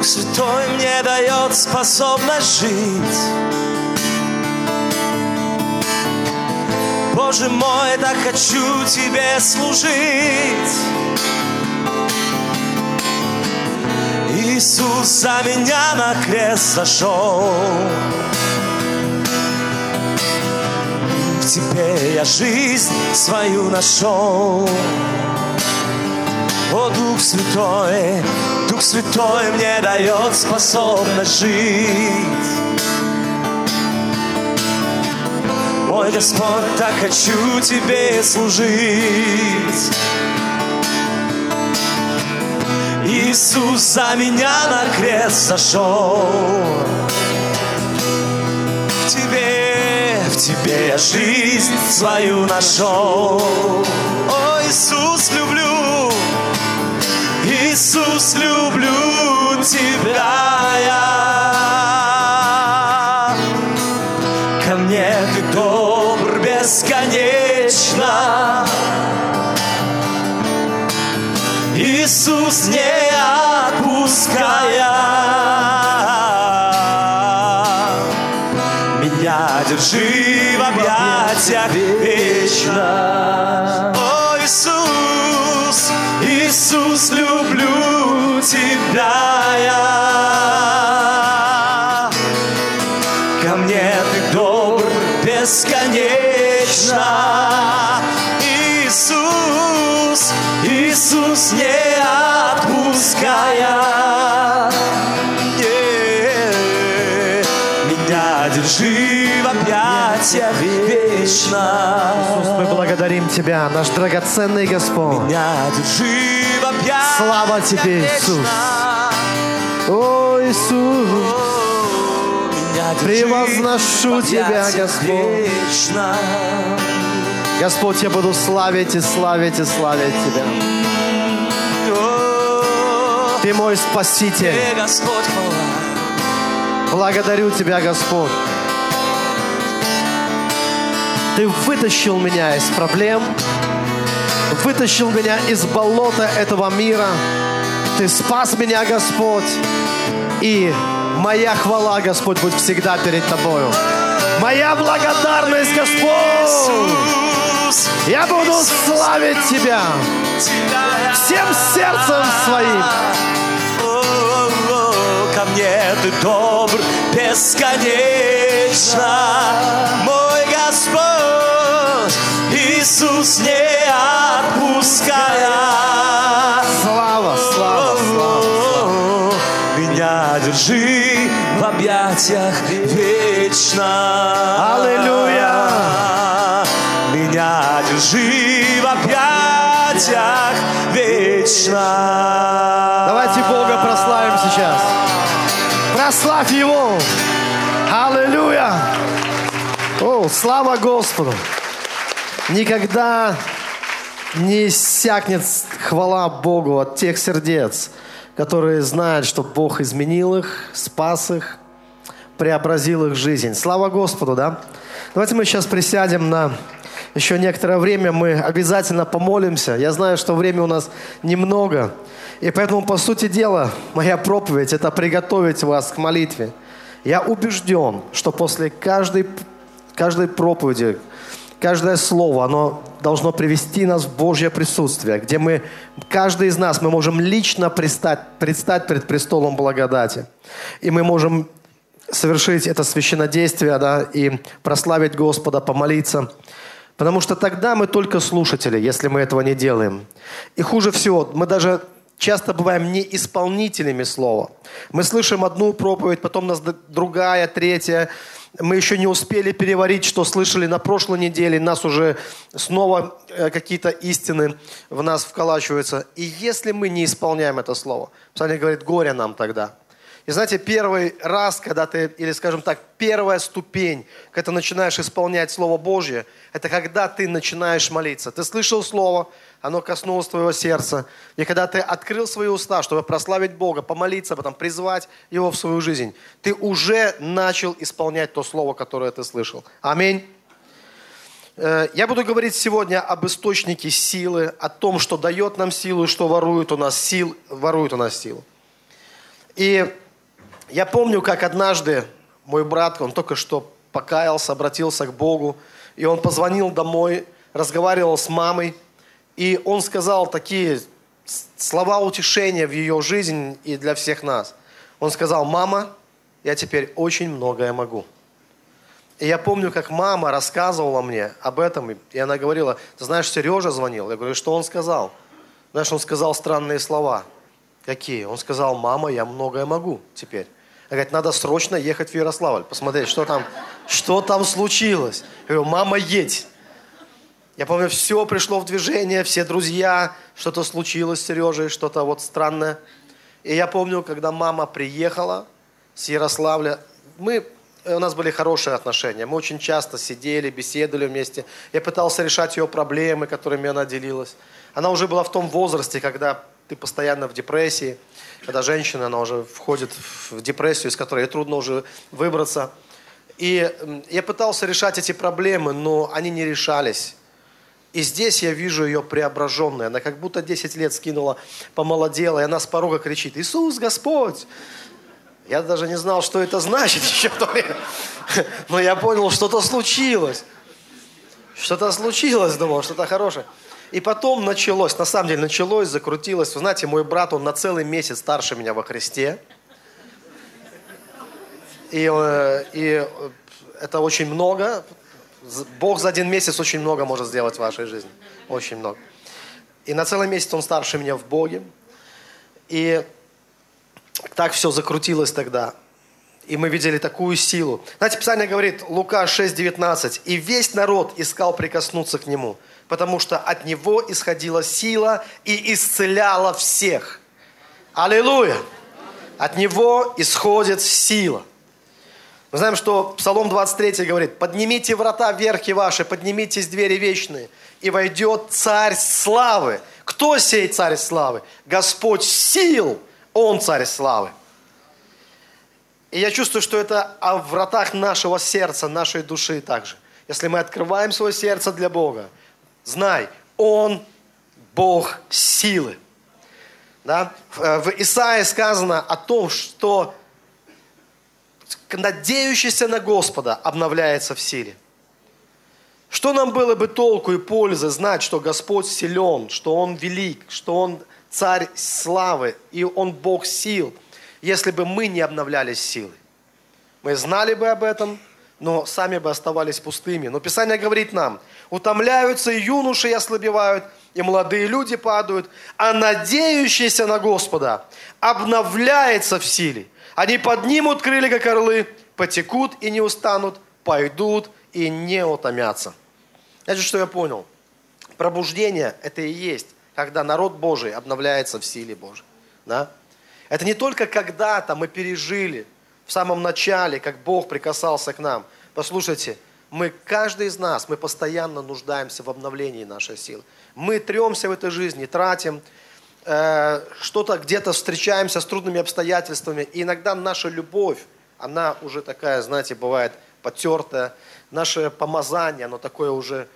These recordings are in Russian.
Святой мне дает способность жить. Боже мой, так хочу Тебе служить. Иисус за меня на крест сошел. В Тебе я жизнь свою нашел. О, Дух Святой мне дает способность жить. Мой Господь, так хочу Тебе служить. Иисус за меня на крест сошел. В Тебе я жизнь свою нашел. О, Иисус, люблю Тебя я. Ко мне Ты добр бесконечно. Иисус, не отпуская, меня держи в объятиях вечно. О, Иисус, люблю Тебя я. Ко мне Ты добр бесконечно. Иисус, не отпуская, меня держи в объятиях вечно. Иисус, мы благодарим Тебя, наш драгоценный Господь. Меня держи в объятиях. Слава Тебе, Иисус. О, Иисус, превозношу Тебя, Господь. Господь, я буду славить и славить и славить Тебя. Ты мой Спаситель. Благодарю Тебя, Господь. Ты вытащил меня из проблем, вытащил меня из болота этого мира. Ты спас меня, Господь. И моя хвала, Господь, будет всегда перед Тобою. Моя благодарность, Господь. Я буду славить Тебя всем сердцем своим. Ко мне Ты добр бесконечно, мой Господь, Иисус, не отпуская. Слава, слава, слава. Меня держи в объятиях вечно. Аллилуйя. Меня держи в объятиях вечно. Давайте Бога прославим сейчас. Прославь Его. Аллилуйя. О, слава Господу. Никогда не иссякнет хвала Богу от тех сердец, которые знают, что Бог изменил их, спас их, преобразил их жизнь. Слава Господу, да? Давайте мы сейчас присядем на еще некоторое время, мы обязательно помолимся. Я знаю, что времени у нас немного, и поэтому, по сути дела, моя проповедь – это приготовить вас к молитве. Я убежден, что после каждой проповеди, каждое слово, оно должно привести нас в Божье присутствие, где мы, каждый из нас, мы можем лично предстать пред престолом благодати. И мы можем совершить это священнодействие, да, и прославить Господа, помолиться. Потому что тогда мы только слушатели, если мы этого не делаем. И хуже всего, мы даже часто бываем не исполнителями слова. Мы слышим одну проповедь, потом нас другая, третья. Мы еще не успели переварить, что слышали на прошлой неделе. Нас уже снова какие-то истины в нас вколачиваются. И если мы не исполняем это слово, Писание говорит, горе нам тогда. И знаете, первый раз, когда ты, или скажем так, первая ступень, когда ты начинаешь исполнять Слово Божье, это когда ты начинаешь молиться. Ты слышал Слово, оно коснулось твоего сердца. И когда ты открыл свои уста, чтобы прославить Бога, помолиться, потом призвать Его в свою жизнь, ты уже начал исполнять то Слово, которое ты слышал. Аминь. Я буду говорить сегодня об источнике силы, о том, что дает нам силу и что ворует у нас силу. И я помню, как однажды мой брат, он только что покаялся, обратился к Богу, и он позвонил домой, разговаривал с мамой, и он сказал такие слова утешения в ее жизнь и для всех нас. Он сказал: мама, я теперь очень многое могу. И я помню, как мама рассказывала мне об этом, и она говорила: ты знаешь, Сережа звонил. Я говорю: что он сказал? Знаешь, он сказал странные слова. Какие? Он сказал: мама, я многое могу теперь. Она говорит: надо срочно ехать в Ярославль, посмотреть, что там случилось. Я говорю: мама, едь. Я помню, все пришло в движение, все друзья, что-то случилось с Сережей, что-то вот странное. И я помню, когда мама приехала с Ярославля, у нас были хорошие отношения, мы очень часто сидели, беседовали вместе. Я пытался решать ее проблемы, которыми она делилась. Она уже была в том возрасте, когда ты постоянно в депрессии, когда женщина, она уже входит в депрессию, из которой ей трудно уже выбраться. И я пытался решать эти проблемы, но они не решались. И здесь я вижу ее преображенной. Она как будто 10 лет скинула, помолодела, и она с порога кричит: Иисус, Господь! Я даже не знал, что это значит еще в то время. Но я понял, что-то случилось. Что-то случилось, думал, что-то хорошее. И потом началось, на самом деле началось, закрутилось. Вы знаете, мой брат, он на целый месяц старше меня во Христе. И это очень много. Бог за 1 месяц очень много может сделать в вашей жизни. Очень много. И на целый месяц он старше меня в Боге. И так все закрутилось тогда. И мы видели такую силу. Знаете, Писание говорит, Лука 6:19. «И весь народ искал прикоснуться к Нему, потому что от Него исходила сила и исцеляла всех». Аллилуйя! От Него исходит сила. Мы знаем, что Псалом 23 говорит: «Поднимите врата верхи ваши, поднимитесь двери вечные, и войдет Царь славы». Кто сей Царь славы? Господь сил, Он Царь славы. И я чувствую, что это о вратах нашего сердца, нашей души также. Если мы открываем свое сердце для Бога, знай, Он Бог силы. Да? В Исаии сказано о том, что надеющийся на Господа обновляется в силе. Что нам было бы толку и пользы знать, что Господь силен, что Он велик, что Он Царь славы и Он Бог сил, если бы мы не обновлялись силой? Мы знали бы об этом, но сами бы оставались пустыми. Но Писание говорит нам: утомляются и юноши и ослабевают, и молодые люди падают, а надеющийся на Господа обновляется в силе. Они поднимут крылья, как орлы, потекут и не устанут, пойдут и не утомятся. Знаете, что я понял? Пробуждение – это и есть, когда народ Божий обновляется в силе Божьей. Да? Это не только когда-то мы пережили, в самом начале, как Бог прикасался к нам. Послушайте, каждый из нас, мы постоянно нуждаемся в обновлении нашей силы. Мы тремся в этой жизни, тратим, что-то где-то встречаемся с трудными обстоятельствами. И иногда наша любовь, она уже такая, знаете, бывает потертая. Наше помазание, оно такое уже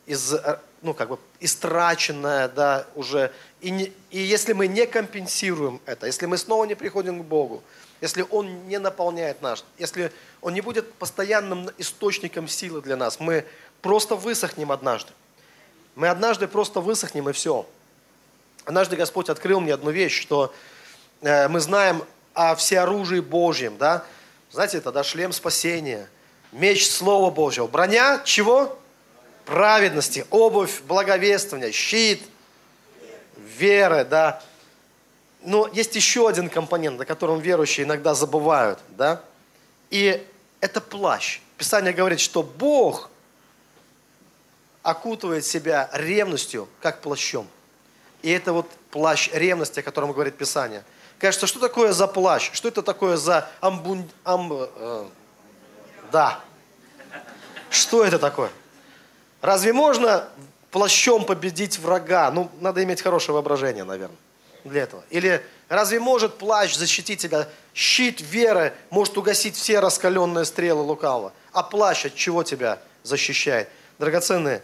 истраченное, да, уже. И если мы не компенсируем это, если мы снова не приходим к Богу, если Он не наполняет нас, если Он не будет постоянным источником силы для нас, мы просто высохнем однажды. Мы однажды просто высохнем, и все. Однажды Господь открыл мне одну вещь, что мы знаем о всеоружии Божьем, да? Знаете, это, да, шлем спасения, меч Слова Божьего, броня чего? Праведности, обувь благовествования, щит веры, да? Но есть еще один компонент, о котором верующие иногда забывают, да? И это плащ. Писание говорит, что Бог окутывает себя ревностью, как плащом. И это вот плащ ревности, о котором говорит Писание. Кажется, что такое за плащ? Что это такое за Да. Что это такое? Разве можно плащом победить врага? Ну, надо иметь хорошее воображение, наверное, для этого. Или разве может плащ защитить тебя? Щит веры может угасить все раскаленные стрелы лукавого. А плащ от чего тебя защищает? Драгоценные,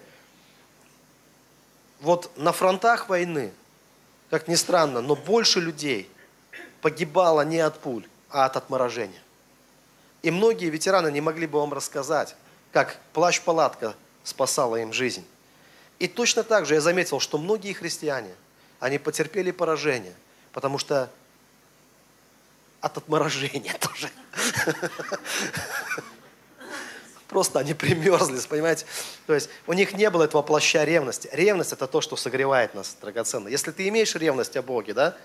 вот на фронтах войны, как ни странно, но больше людей погибало не от пуль, а от отморожения. И многие ветераны не могли бы вам рассказать, как плащ-палатка спасала им жизнь. И точно так же я заметил, что многие христиане, они потерпели поражение, потому что от отморожения тоже. Просто они примерзлись, понимаете? То есть у них не было этого плаща ревности. Ревность – это то, что согревает нас, драгоценно. Если ты имеешь ревность о Боге, да,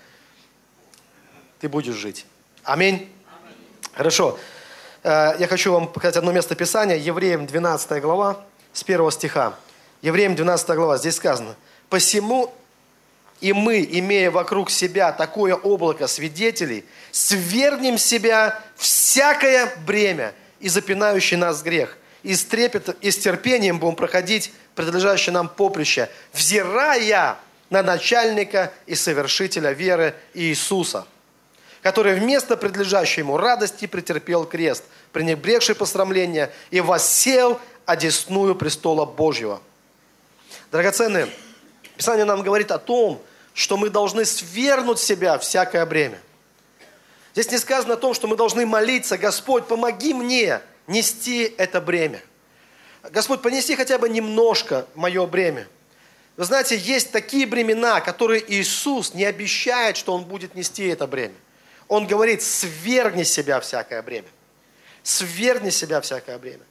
ты будешь жить. Аминь. Хорошо. Я хочу вам показать одно место Писания. Евреям 12 глава, с 1 стиха. Евреям 12 глава, здесь сказано. «Посему и мы, имея вокруг себя такое облако свидетелей, свергнем с себя всякое бремя и запинающий нас грех, и с трепетом и с терпением будем проходить предлежащее нам поприще, взирая на начальника и совершителя веры Иисуса, который вместо предлежащей ему радости претерпел крест, пренебрегший посрамление, и воссел одесную престола Божьего». Драгоценные, Писание нам говорит о том, что мы должны свергнуть с себя всякое бремя. Здесь не сказано о том, что мы должны молиться: «Господь, помоги мне нести это бремя». Господь, понеси хотя бы немножко мое бремя. Вы знаете, есть такие бремена, которые Иисус не обещает, что Он будет нести это бремя. Он говорит: свергни с себя всякое бремя. Свергни с себя всякое бремя.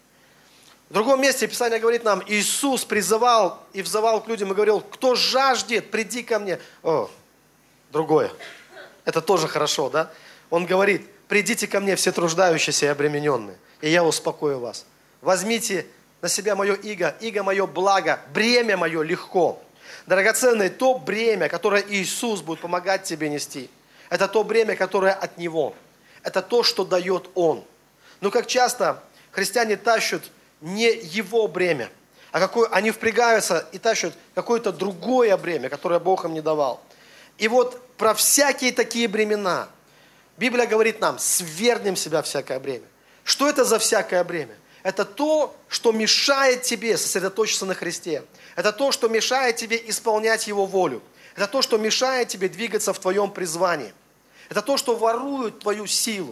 В другом месте Писание говорит нам, Иисус призывал и взывал к людям и говорил: кто жаждет, приди ко мне. О, другое. Это тоже хорошо, да? Он говорит: придите ко мне все труждающиеся и обремененные, и я успокою вас. Возьмите на себя мое иго мое благо, бремя мое легко. Драгоценное, то бремя, которое Иисус будет помогать тебе нести, это то бремя, которое от Него. Это то, что дает Он. Но как часто христиане тащат не Его бремя, а они впрягаются и тащат какое-то другое бремя, которое Бог им не давал. И вот про всякие такие бремена Библия говорит нам: свергнем с себя всякое бремя. Что это за всякое бремя? Это то, что мешает тебе сосредоточиться на Христе. Это то, что мешает тебе исполнять Его волю. Это то, что мешает тебе двигаться в твоем призвании. Это то, что ворует твою силу.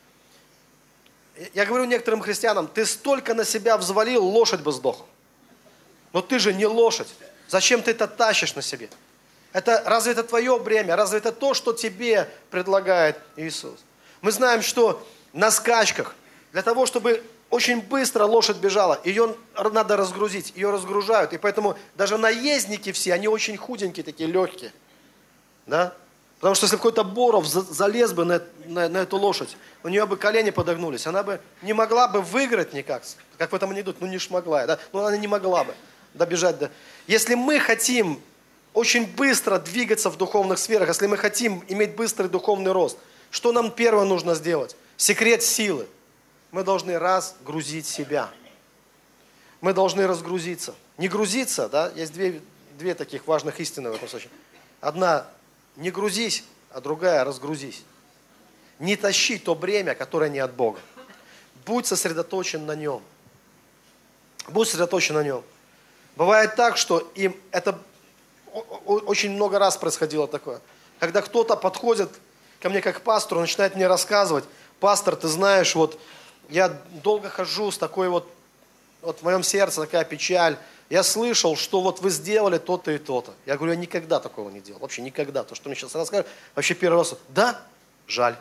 Я говорю некоторым христианам: ты столько на себя взвалил, лошадь бы сдохла. Но ты же не лошадь. Зачем ты это тащишь на себе? Разве это твое бремя? Разве это то, что тебе предлагает Иисус? Мы знаем, что на скачках, для того, чтобы очень быстро лошадь бежала, ее надо разгрузить, ее разгружают. И поэтому даже наездники все, они очень худенькие, такие легкие. Да? Потому что если какой-то Боров залез бы на эту лошадь, у нее бы колени подогнулись, она бы не могла бы выиграть никак, как в этом анекдоте, не шмогла, да? Но она не могла бы добежать. Да? Если мы хотим очень быстро двигаться в духовных сферах, если мы хотим иметь быстрый духовный рост, что нам первое нужно сделать? Секрет силы. Мы должны разгрузить себя. Мы должны разгрузиться. Не грузиться, да? Есть две таких важных истины в этом случае. Одна – не грузись, а другая – разгрузись. Не тащи то бремя, которое не от Бога. Будь сосредоточен на нем. Будь сосредоточен на нем. Бывает так, что это очень много раз происходило такое. Когда кто-то подходит ко мне как к пастору, начинает мне рассказывать: пастор, ты знаешь, вот я долго хожу с такой вот в моем сердце такая печаль. Я слышал, что вот вы сделали то-то и то-то. Я говорю: я никогда такого не делал. Вообще никогда. То, что мне сейчас расскажут, вообще первый раз. Да? Жаль.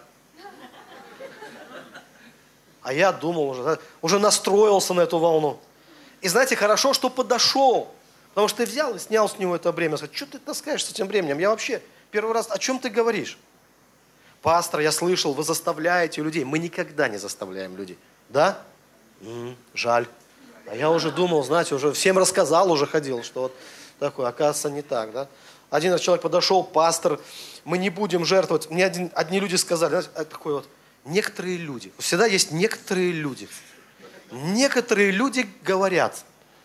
А я думал уже настроился на эту волну. И знаете, хорошо, что подошел. Потому что ты взял и снял с него это бремя. Сказал: что ты таскаешь с этим бременем? Я вообще первый раз, о чем ты говоришь? Пастор, я слышал, вы заставляете людей. Мы никогда не заставляем людей. Да? Жаль. А я уже думал, знаете, уже всем рассказал, уже ходил, что вот такое, оказывается, не так, да? Один раз человек подошел: пастор, мы не будем жертвовать. Мне одни люди сказали, знаете, такой вот, некоторые люди, всегда есть некоторые люди. Некоторые люди говорят,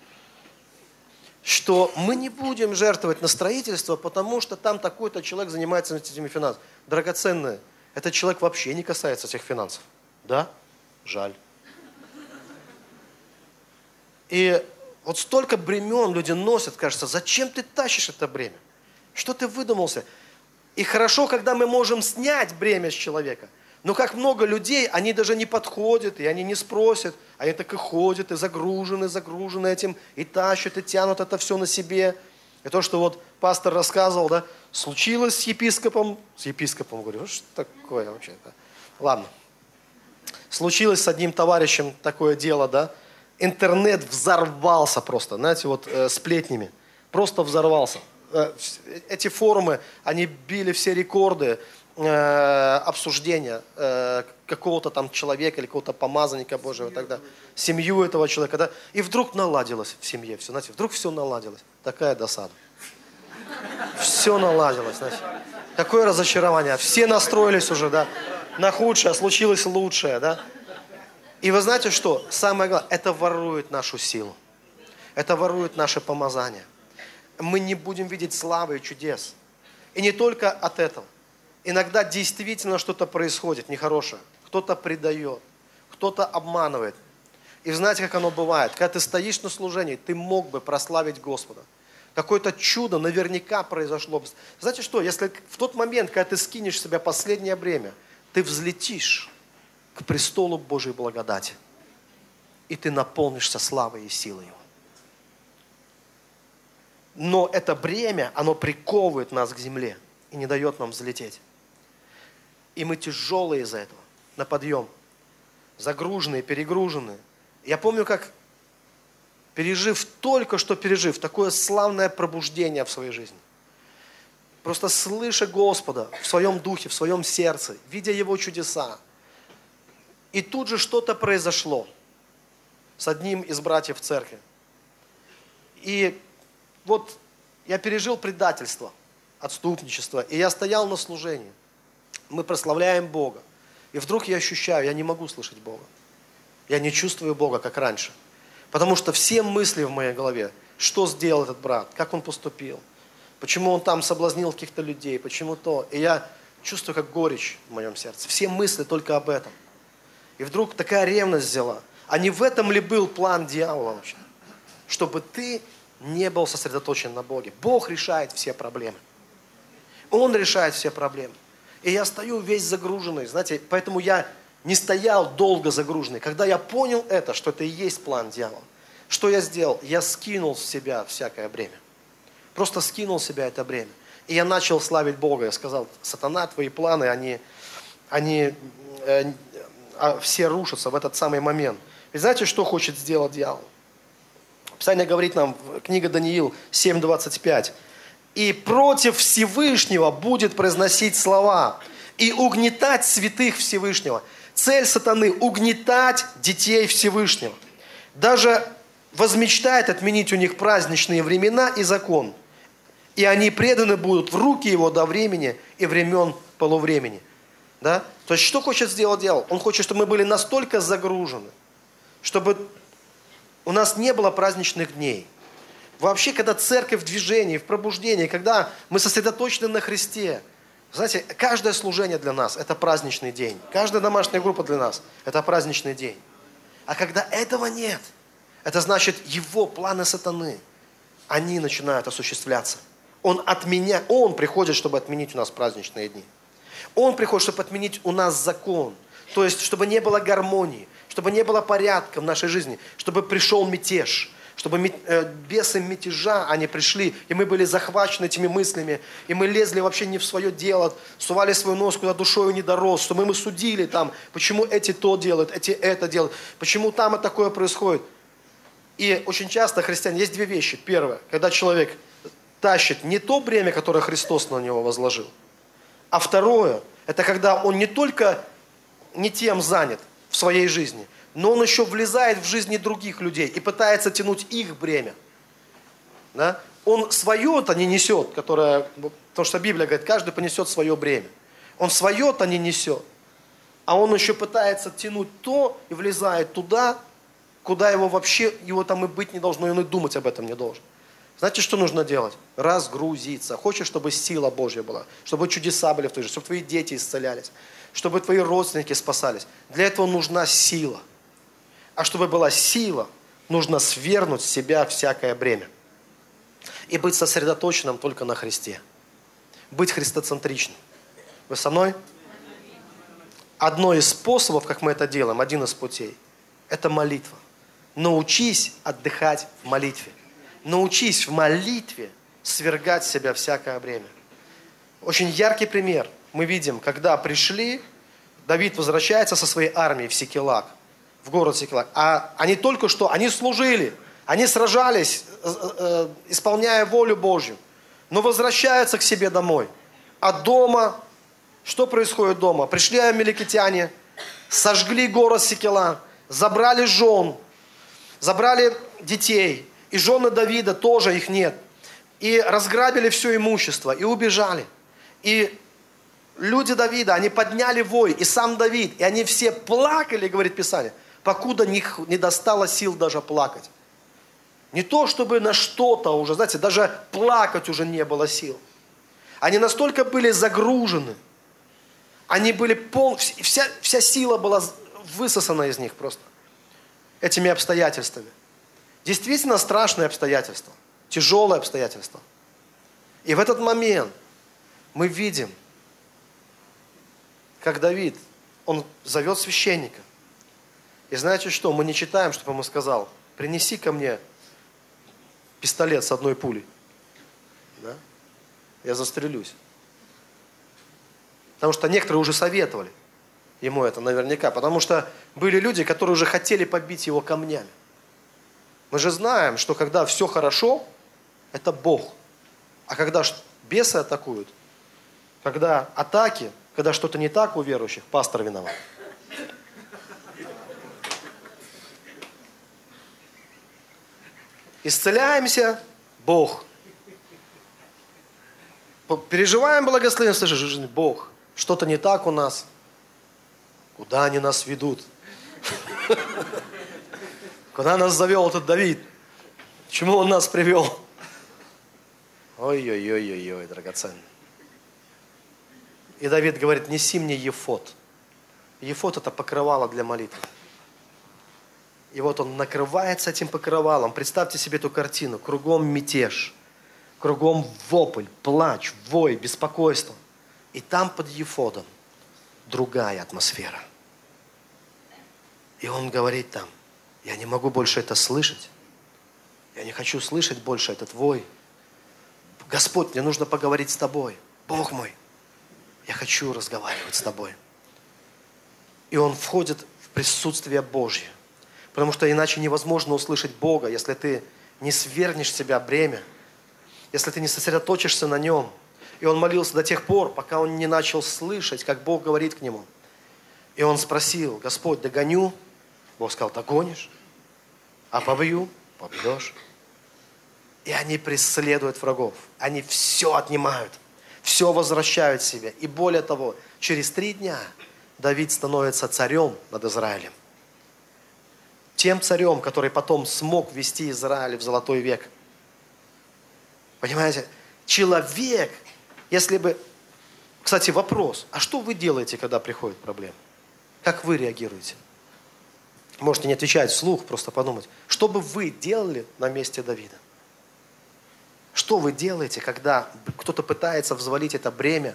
что мы не будем жертвовать на строительство, потому что там такой-то человек занимается этими финансами. Драгоценное, этот человек вообще не касается этих финансов. Да? Жаль. И вот столько бремен люди носят, кажется, зачем ты тащишь это бремя? Что ты выдумался? И хорошо, когда мы можем снять бремя с человека. Но как много людей, они даже не подходят, и они не спросят. Они так и ходят, и загружены этим, и тащат, и тянут это все на себе. И то, что вот пастор рассказывал, да, случилось с епископом, говорю, что такое вообще-то? Ладно. Случилось с одним товарищем такое дело, да. Интернет взорвался просто, знаете, вот сплетнями. Просто взорвался. Эти форумы, они били все рекорды обсуждения какого-то там человека или какого-то помазанника Божьего, тогда семью этого человека, да, и вдруг наладилось в семье все, знаете, вдруг все наладилось. Такая досада. Все наладилось, знаете. Такое разочарование. Все настроились уже, да, на худшее, а случилось лучшее, да. И вы знаете что? Самое главное, это ворует нашу силу. Это ворует наше помазание. Мы не будем видеть славы и чудес. И не только от этого. Иногда действительно что-то происходит нехорошее. Кто-то предает, кто-то обманывает. И знаете, как оно бывает? Когда ты стоишь на служении, ты мог бы прославить Господа. Какое-то чудо наверняка произошло. Знаете что? Если в тот момент, когда ты скинешь в себя последнее бремя, ты взлетишь к престолу Божьей благодати. И ты наполнишься славой и силой Его. Но это бремя, оно приковывает нас к земле и не дает нам взлететь. И мы тяжелые из-за этого, на подъем. Загруженные, перегруженные. Я помню, как только что пережив такое славное пробуждение в своей жизни. Просто слыша Господа в своем духе, в своем сердце, видя Его чудеса. И тут же что-то произошло с одним из братьев в церкви. И вот я пережил предательство, отступничество, и я стоял на служении. Мы прославляем Бога. И вдруг я ощущаю, я не могу слышать Бога. Я не чувствую Бога, как раньше. Потому что все мысли в моей голове, что сделал этот брат, как он поступил, почему он там соблазнил каких-то людей, почему то. И я чувствую, как горечь в моем сердце. Все мысли только об этом. И вдруг такая ревность взяла. А не в этом ли был план дьявола вообще? Чтобы ты не был сосредоточен на Боге. Бог решает все проблемы. Он решает все проблемы. И я стою весь загруженный, знаете, поэтому я не стоял долго загруженный. Когда я понял это, что это и есть план дьявола, что я сделал? Я скинул с себя всякое бремя. Просто скинул с себя это бремя. И я начал славить Бога. Я сказал, сатана, твои планы, они все рушатся в этот самый момент. И знаете, что хочет сделать дьявол? Писание говорит нам, книга Даниил 7:25. И против Всевышнего будет произносить слова и угнетать святых Всевышнего. Цель сатаны – угнетать детей Всевышнего. Даже возмечтает отменить у них праздничные времена и закон. И они преданы будут в руки его до времени и времен полувремени. Да? То есть, что хочет сделать дьявол? Он хочет, чтобы мы были настолько загружены, чтобы у нас не было праздничных дней. Вообще, когда церковь в движении, в пробуждении, когда мы сосредоточены на Христе, знаете, каждое служение для нас – это праздничный день. Каждая домашняя группа для нас – это праздничный день. А когда этого нет, это значит, его планы сатаны, они начинают осуществляться. Он приходит, чтобы отменить у нас праздничные дни. Он приходит, чтобы отменить у нас закон. То есть, чтобы не было гармонии, чтобы не было порядка в нашей жизни, чтобы пришел мятеж. Чтобы бесы мятежа, они пришли, и мы были захвачены этими мыслями, и мы лезли вообще не в свое дело, сували свой нос, куда душою не дорос, что мы судили там, почему эти то делают, эти это делают, почему там и такое происходит. И очень часто христиане, есть две вещи. Первое, когда человек тащит не то бремя, которое Христос на него возложил, а второе, это когда он не только не тем занят в своей жизни, но он еще влезает в жизни других людей и пытается тянуть их бремя. Да? Он свое-то не несет, потому что Библия говорит, каждый понесет свое бремя. Он свое-то не несет, а он еще пытается тянуть то и влезает туда, куда его там и быть не должно, и он и думать об этом не должен. Знаете, что нужно делать? Разгрузиться. Хочешь, чтобы сила Божья была, чтобы чудеса были в твоей жизни, чтобы твои дети исцелялись, чтобы твои родственники спасались. Для этого нужна сила. А чтобы была сила, нужно свергнуть с себя всякое бремя. И быть сосредоточенным только на Христе. быть христоцентричным. Вы со мной? Одно из способов, как мы это делаем, один из путей, это молитва. Научись отдыхать в молитве. Научись в молитве свергать с себя всякое бремя. Очень яркий пример. Мы видим, когда пришли, Давид возвращается со своей армией в Сикелаг, в город Сикелаг. А они только что, они служили, они сражались, исполняя волю Божью, но возвращаются к себе домой. А дома, что происходит дома? Пришли амаликитяне, сожгли город Сикелаг, забрали жен, забрали детей. И жены Давида тоже их нет. И разграбили все имущество, и убежали. И люди Давида, они подняли вой, и сам Давид, и они все плакали, говорит Писание, покуда не достало сил даже плакать. Не то, чтобы на что-то уже, знаете, даже плакать уже не было сил. Они настолько были загружены, они были вся сила была высосана из них просто этими обстоятельствами. Действительно страшные обстоятельства, тяжелые обстоятельства. И в этот момент мы видим, как Давид, он зовет священника. И знаете что, мы не читаем, чтобы ему сказал, принеси ко мне пистолет с одной пулей. Да? Я застрелюсь. Потому что некоторые уже советовали ему это наверняка. Потому что были люди, которые уже хотели побить его камнями. Мы же знаем, что когда все хорошо, это Бог. А когда бесы атакуют, когда атаки, когда что-то не так у верующих, пастор виноват. Исцеляемся, Бог. Переживаем благословенство жизни, Бог. Что-то не так у нас. Куда они нас ведут? Куда нас завел этот Давид? К чему он нас привел? Ой-ой-ой-ой-ой, драгоценный. И Давид говорит, неси мне ефод. Ефод это покрывало для молитвы. И вот он накрывается этим покрывалом. Представьте себе эту картину. Кругом мятеж. Кругом вопль, плач, вой, беспокойство. И там под ефодом другая атмосфера. И он говорит там, я не могу больше это слышать. Я не хочу слышать больше этот вой. Господь, мне нужно поговорить с тобой. Бог мой, я хочу разговаривать с тобой. И он входит в присутствие Божье. Потому что иначе невозможно услышать Бога, если ты не свергнешь с себя бремя, если ты не сосредоточишься на Нем. И он молился до тех пор, пока он не начал слышать, как Бог говорит к нему. И он спросил, Господь, догоню? Бог сказал, догонишь. А побью? Побьешь. И они преследуют врагов. Они все отнимают. Все возвращают себе. И более того, через 3 дня Давид становится царем над Израилем. Тем царем, который потом смог ввести Израиль в золотой век. Понимаете? Человек, если бы... Кстати, вопрос. А что вы делаете, когда приходят проблемы? Как вы реагируете? Можете не отвечать вслух, просто подумать. Что бы вы делали на месте Давида? Что вы делаете, когда кто-то пытается взвалить это бремя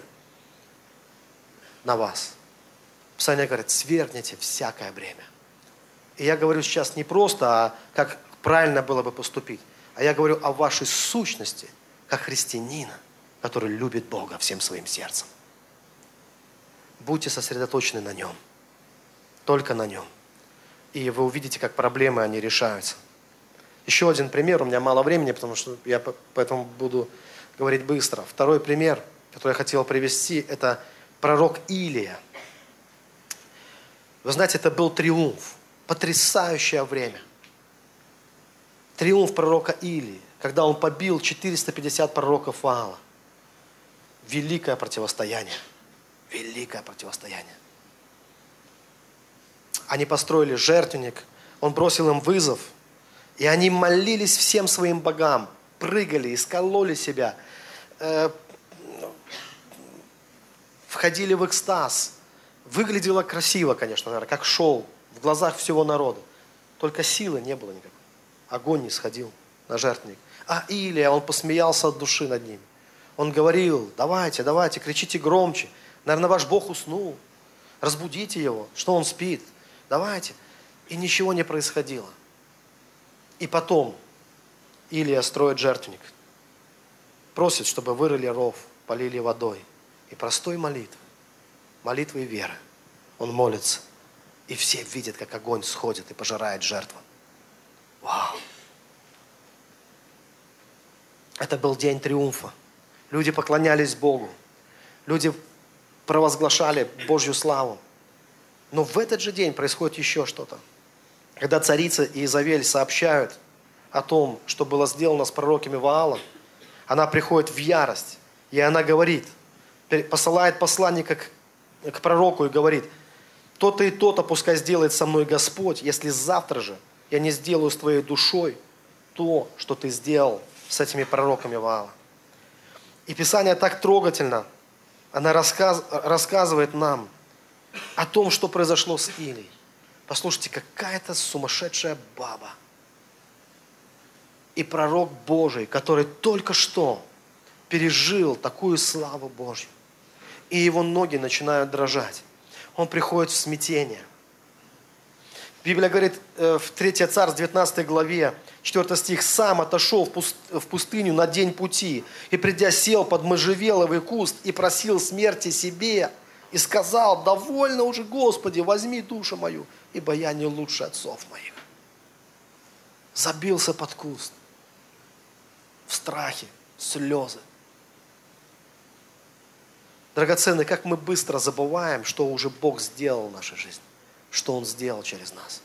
на вас? Писание говорит, свергните всякое бремя. И я говорю сейчас не просто, а как правильно было бы поступить. А я говорю о вашей сущности, как христианина, который любит Бога всем своим сердцем. Будьте сосредоточены на Нем. Только на Нем. И вы увидите, как проблемы, они решаются. Еще один пример, у меня мало времени, потому что я поэтому буду говорить быстро. Второй пример, который я хотел привести, это пророк Илия. Вы знаете, это был триумф, потрясающее время. Триумф пророка Илии, когда он побил 450 пророков Ваала. Великое противостояние. Великое противостояние. Они построили жертвенник, он бросил им вызов, и они молились всем своим богам, прыгали, искололи себя, входили в экстаз. Выглядело красиво, конечно, наверное, как шоу в глазах всего народа. Только силы не было никакой. Огонь не сходил на жертвенник. А Илия, он посмеялся от души над ними. Он говорил: давайте, давайте, кричите громче. Наверное, ваш Бог уснул. Разбудите его, что он спит. Давайте. И ничего не происходило. И потом Илия строит жертвенник. Просит, чтобы вырыли ров, полили водой. И простой молитвой веры, он молится. И все видят, как огонь сходит и пожирает жертву. Вау! Это был день триумфа. Люди поклонялись Богу. Люди провозглашали Божью славу. Но в этот же день происходит еще что-то. Когда царица Иезавель сообщают о том, что было сделано с пророками Ваала, она приходит в ярость. И она говорит, посылает посланника к пророку и говорит: то-то и то-то пускай сделает со мной Господь, если завтра же я не сделаю с твоей душой то, что ты сделал с этими пророками Ваала. И Писание так трогательно, она рассказывает нам о том, что произошло с Илией. Послушайте, какая-то сумасшедшая баба. И пророк Божий, который только что пережил такую славу Божью. И его ноги начинают дрожать. Он приходит в смятение. Библия говорит в 3 Царств, 19 главе, 4 стих: «Сам отошел в пустыню на день пути, и, придя, сел под можжевеловый куст и просил смерти себе, и сказал: довольно уже, Господи, возьми душу мою, ибо я не лучше отцов моих». Забился под куст, в страхе, слезы. Драгоценные, как мы быстро забываем, что уже Бог сделал в нашей жизни, что Он сделал через нас.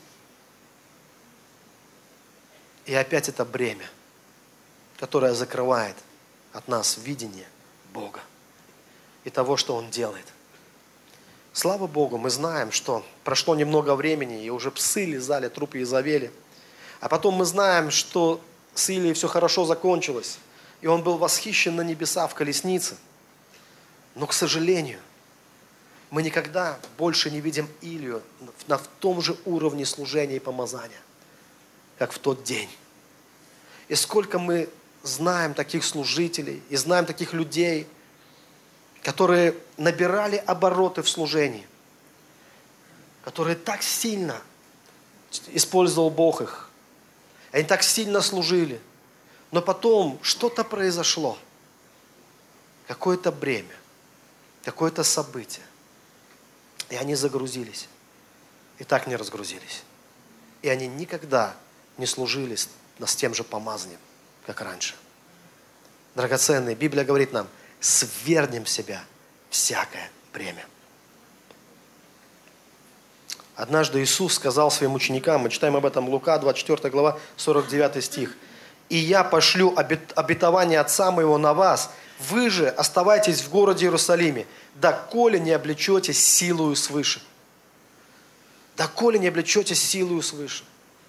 И опять это бремя, которое закрывает от нас видение Бога и того, что Он делает. Слава Богу, мы знаем, что прошло немного времени, и уже псы лизали труп Иезавели. А потом мы знаем, что с Илией все хорошо закончилось, и он был восхищен на небеса в колеснице. Но, к сожалению, мы никогда больше не видим Илию в том же уровне служения и помазания, как в тот день. И сколько мы знаем таких служителей, и знаем таких людей, которые набирали обороты в служении, которые так сильно использовал Бог их, они так сильно служили, но потом что-то произошло, какое-то бремя, какое-то событие, и они загрузились, и так не разгрузились. И они никогда не служили с тем же помазанием, как раньше. Драгоценные, Библия говорит нам: свергнем с себя всякое бремя. Однажды Иисус сказал своим ученикам, мы читаем об этом Лука, 24 глава, 49 стих: «И я пошлю обетование Отца моего на вас, вы же оставайтесь в городе Иерусалиме, доколе не облечетесь силою свыше». Доколе не облечетесь силою свыше.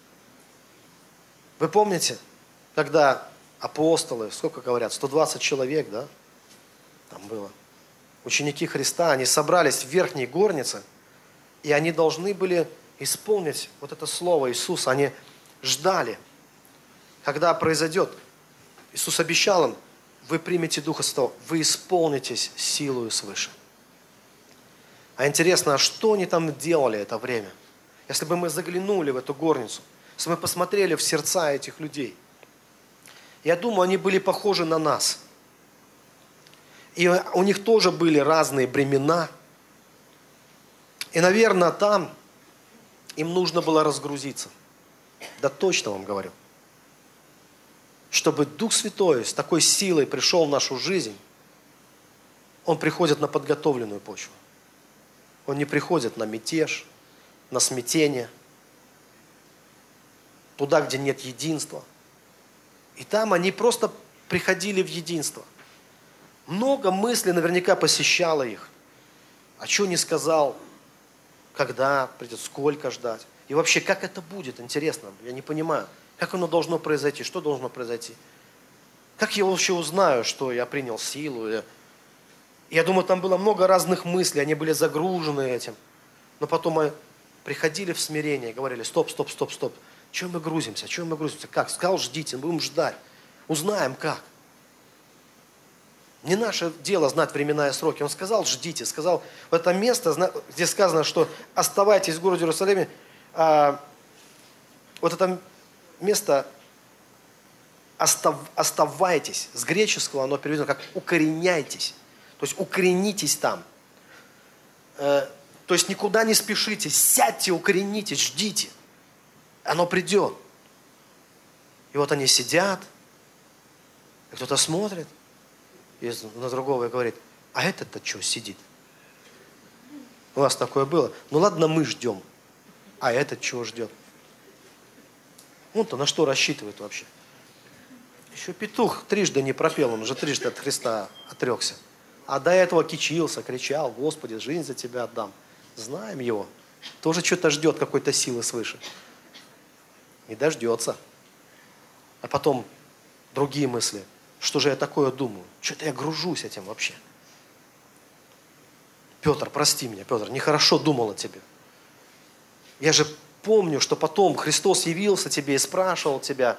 Вы помните, когда апостолы, сколько говорят, 120 человек, да, там было, ученики Христа, они собрались в верхней горнице, и они должны были исполнить вот это слово Иисуса. Они ждали, когда произойдет. Иисус обещал им: вы примете Духа Святого, вы исполнитесь силою свыше. А интересно, а что они там делали это время? Если бы мы заглянули в эту горницу, если бы мы посмотрели в сердца этих людей, я думаю, они были похожи на нас. И у них тоже были разные бремена. И, наверное, там им нужно было разгрузиться. Да точно вам говорю. Чтобы Дух Святой с такой силой пришел в нашу жизнь, Он приходит на подготовленную почву. Он не приходит на мятеж, на смятение, туда, где нет единства. И там они просто приходили в единство. Много мыслей наверняка посещало их. А что не сказал, когда придет, сколько ждать. И вообще, как это будет, интересно, я не понимаю. Как оно должно произойти, что должно произойти. Как я вообще узнаю, что я принял силу. Я думаю, там было много разных мыслей, они были загружены этим. Но потом мы приходили в смирение и говорили: стоп. Чего мы грузимся? Как? Сказал, ждите, будем ждать. Узнаем как. Не наше дело знать времена и сроки. Он сказал, ждите. Сказал, в это место, где сказано, что оставайтесь в городе Иерусалиме, вот это место оставайтесь. С греческого оно переведено как укореняйтесь. То есть укоренитесь там. То есть никуда не спешите. Сядьте, укоренитесь, ждите. Оно придет. И вот они сидят, и кто-то смотрит на другого и говорит, а этот-то что сидит? У нас такое было. Ну ладно, мы ждем. А этот чего ждет? Он-то на что рассчитывает вообще? Еще петух трижды не пропел, он уже трижды от Христа отрекся. А до этого кичился, кричал, Господи, жизнь за Тебя отдам. Знаем его. Тоже что-то ждет какой-то силы свыше. Не дождется. А потом другие мысли. Что же я такое думаю? Что-то я гружусь этим вообще. Петр, прости меня, Петр, нехорошо думал о тебе. Я же помню, что потом Христос явился тебе и спрашивал тебя,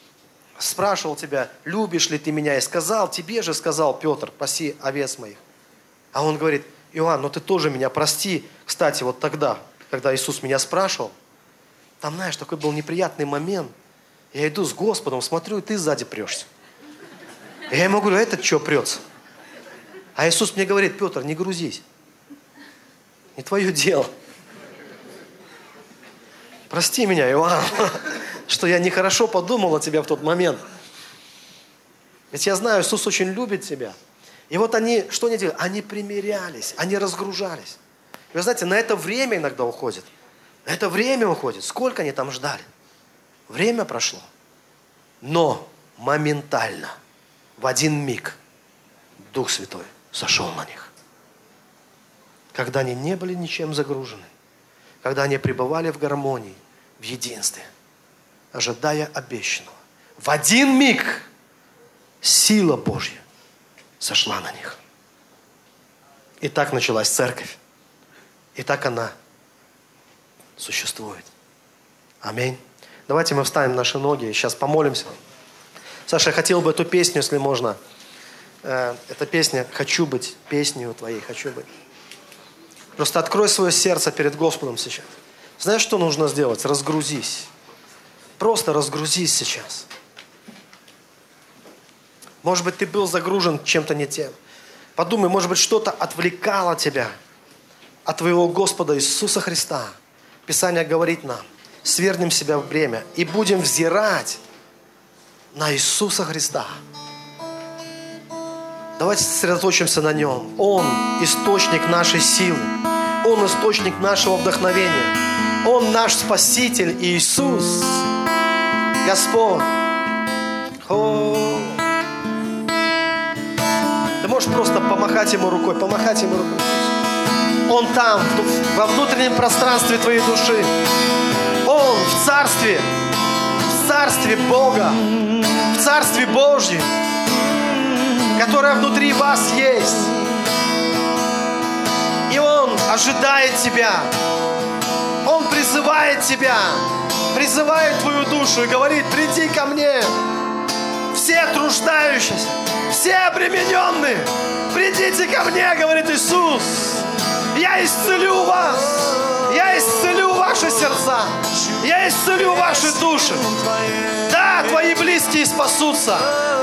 любишь ли ты меня? И сказал, тебе же сказал, Петр, паси овец моих. А он говорит, Иоанн, ну ты тоже меня прости. Кстати, вот тогда, когда Иисус меня спрашивал, там, знаешь, такой был неприятный момент. Я иду с Господом, смотрю, и ты сзади прешься. И я ему говорю, а этот что прется? А Иисус мне говорит, Петр, не грузись. Не твое дело. Прости меня, Иоанн, что я нехорошо подумал о тебе в тот момент. Ведь я знаю, Иисус очень любит тебя. И вот они, что они делали? Они примирялись, они разгружались. И вы знаете, на это время иногда уходит. На это время уходит. Сколько они там ждали? Время прошло. Но моментально, в один миг, Дух Святой сошел на них. Когда они не были ничем загружены. Когда они пребывали в гармонии, в единстве, ожидая обещанного. В один миг сила Божья сошла на них. И так началась церковь. И так она существует. Аминь. Давайте мы встанем на наши ноги и сейчас помолимся. Саша, я хотел бы эту песню, если можно. Эта песня «Хочу быть песней твоей, хочу быть». Просто открой свое сердце перед Господом сейчас. Знаешь, что нужно сделать? Разгрузись. Просто разгрузись сейчас. Может быть, ты был загружен чем-то не тем. Подумай, может быть, что-то отвлекало тебя от твоего Господа Иисуса Христа. Писание говорит нам, свернем себя в бремя и будем взирать на Иисуса Христа. Давайте сосредоточимся на Нем. Он источник нашей силы. Он источник нашего вдохновения. Он наш Спаситель Иисус. Господь. Ты можешь просто помахать Ему рукой. Помахать Ему рукой. Он там, во внутреннем пространстве твоей души. Он в царстве Бога, в царстве Божьем, которое внутри вас есть. И Он ожидает тебя. Он призывает тебя, призывает твою душу и говорит, приди ко мне, все труждающиеся, все обремененные, придите ко мне, говорит Иисус. Я исцелю вас, я исцелю ваши сердца, я исцелю ваши души. Да, твои близкие спасутся.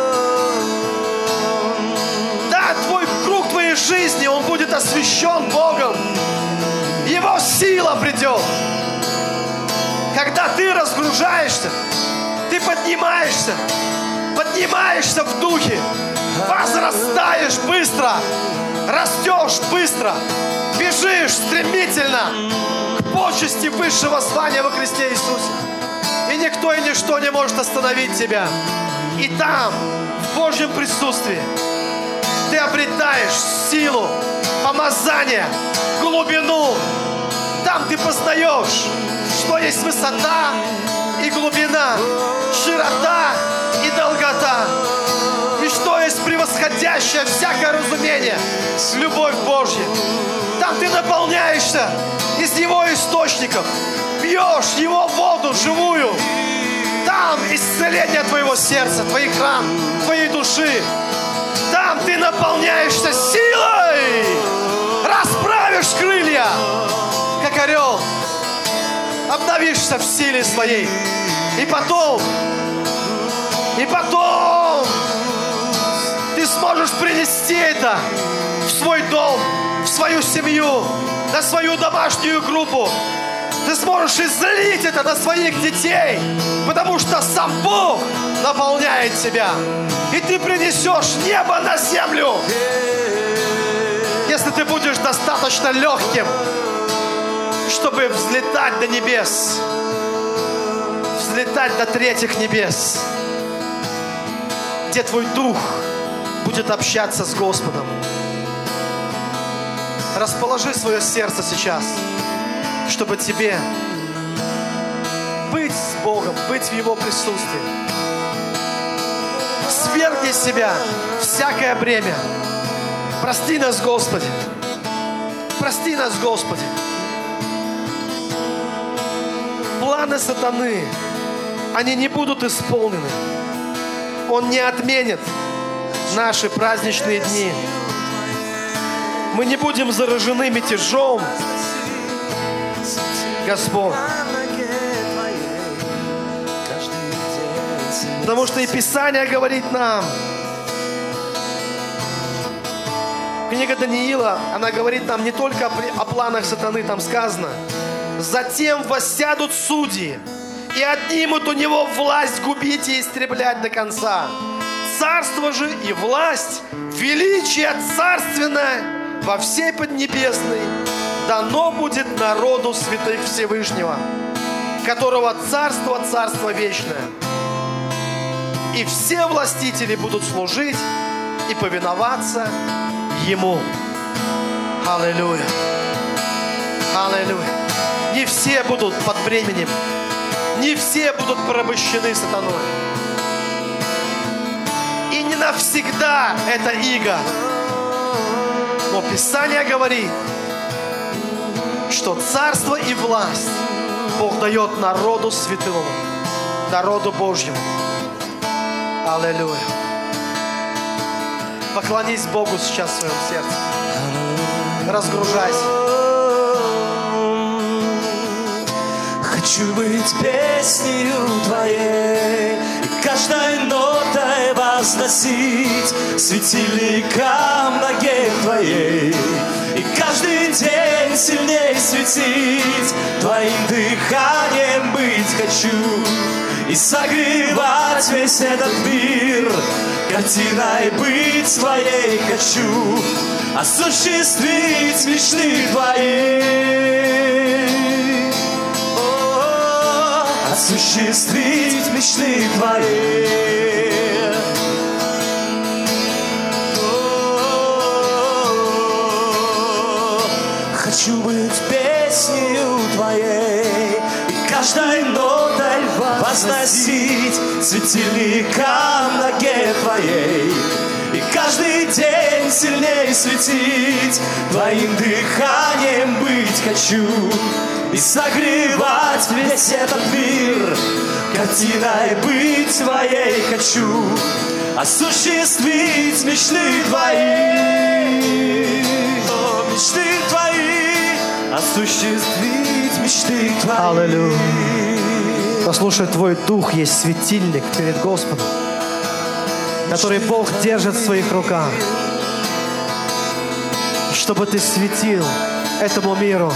Да, твой круг твоей жизни, он будет освящен Богом. Его сила придет. Когда ты разгружаешься, ты поднимаешься в духе, возрастаешь быстро, растешь быстро, бежишь стремительно к почести высшего звания во Христе Иисусе. И никто и ничто не может остановить тебя. И там, в Божьем присутствии, ты обретаешь силу, помазание, глубину. Там ты познаешь, что есть высота и глубина, широта и долгота. И что есть превосходящее всякое разумение, любовь Божья. Там ты наполняешься из Его источников, пьешь Его воду живую. Там исцеление твоего сердца, твоих ран, твоей души. Там ты наполняешься силой, расправишь крылья, как орел, обновишься в силе своей. И потом ты сможешь принести это в свой дом, в свою семью, на свою домашнюю группу. Ты сможешь излить это на своих детей, потому что сам Бог наполняет тебя. И ты принесешь небо на землю. Если ты будешь достаточно легким, чтобы взлетать до небес, взлетать до третьих небес, где твой дух будет общаться с Господом. Расположи свое сердце сейчас, чтобы тебе быть с Богом, быть в Его присутствии. Свергни с себя всякое бремя. Прости нас, Господи. Прости нас, Господи. Планы сатаны, они не будут исполнены. Он не отменит наши праздничные дни. Мы не будем заражены мятежом, Господь. Потому что и Писание говорит нам, книга Даниила, она говорит нам не только о планах сатаны, там сказано: затем воссядут судьи и отнимут у него власть губить и истреблять до конца. Царство же и власть, величие царственное во всей Поднебесной дано будет народу святых Всевышнего, которого царство вечное. И все властители будут служить и повиноваться Ему. Аллилуйя. Аллилуйя. Не все будут под бременем. Не все будут порабощены сатаной. И не навсегда это иго. Но Писание говорит, что царство и власть Бог дает народу святому, народу Божьему. Аллилуйя. Поклонись Богу сейчас в своем сердце. Разгружайся. Хочу быть песнью Твоей и каждой нотой возносить светильником ноге Твоей. И каждый день сильней светить, Твоим дыханием быть хочу. И согревать весь этот мир, картиной быть своей хочу. Осуществить мечты Твои, осуществить мечты Твои. Хочу быть песнью Твоей и каждой нотой возносить светильником ноге Твоей. И каждый день сильнее светить, Твоим дыханием быть хочу. И согревать весь этот мир, картиной быть своей хочу. Осуществить мечты Твои, мечты Твои, осуществить мечты Твои. Аллилуйя. Послушай, твой дух есть светильник перед Господом, который Бог держит в своих руках, чтобы ты светил этому миру.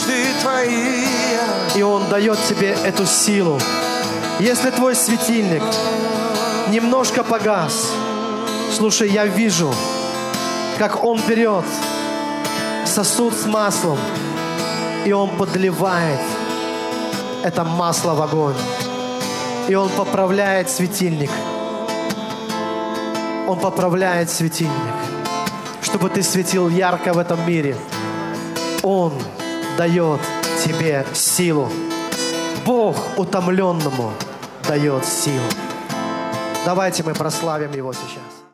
И Он дает тебе эту силу. Если твой светильник немножко погас, слушай, я вижу, как Он берет сосуд с маслом, и Он подливает это масло в огонь. И Он поправляет светильник. Он поправляет светильник, чтобы ты светил ярко в этом мире. Он дает тебе силу. Бог утомленному дает силу. Давайте мы прославим Его сейчас.